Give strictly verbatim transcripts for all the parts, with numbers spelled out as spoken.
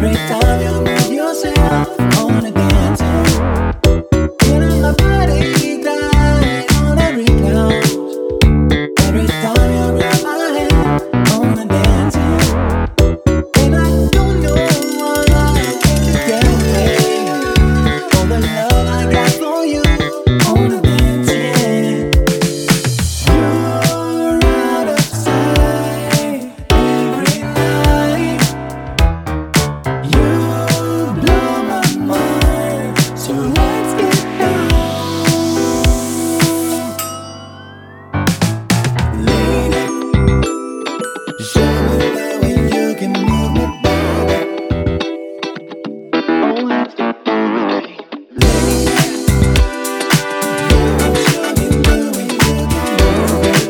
Every time you move yourself on a dancing, feeling my body glide on every cloud. Every time you grab my hand on a dancing, and I don't know why to get away. All the love I got for you on a dancing. You're out of sight every night. You blow my mind, so let's get down. Lady, show me the way you can move me, baby. Oh, let's get down. Lady, you can show me the way you can move me.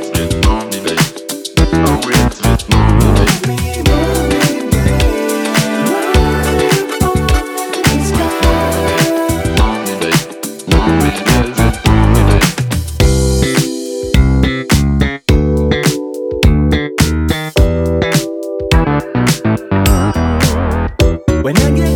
Move me, move me, baby. Right on the sky. When I get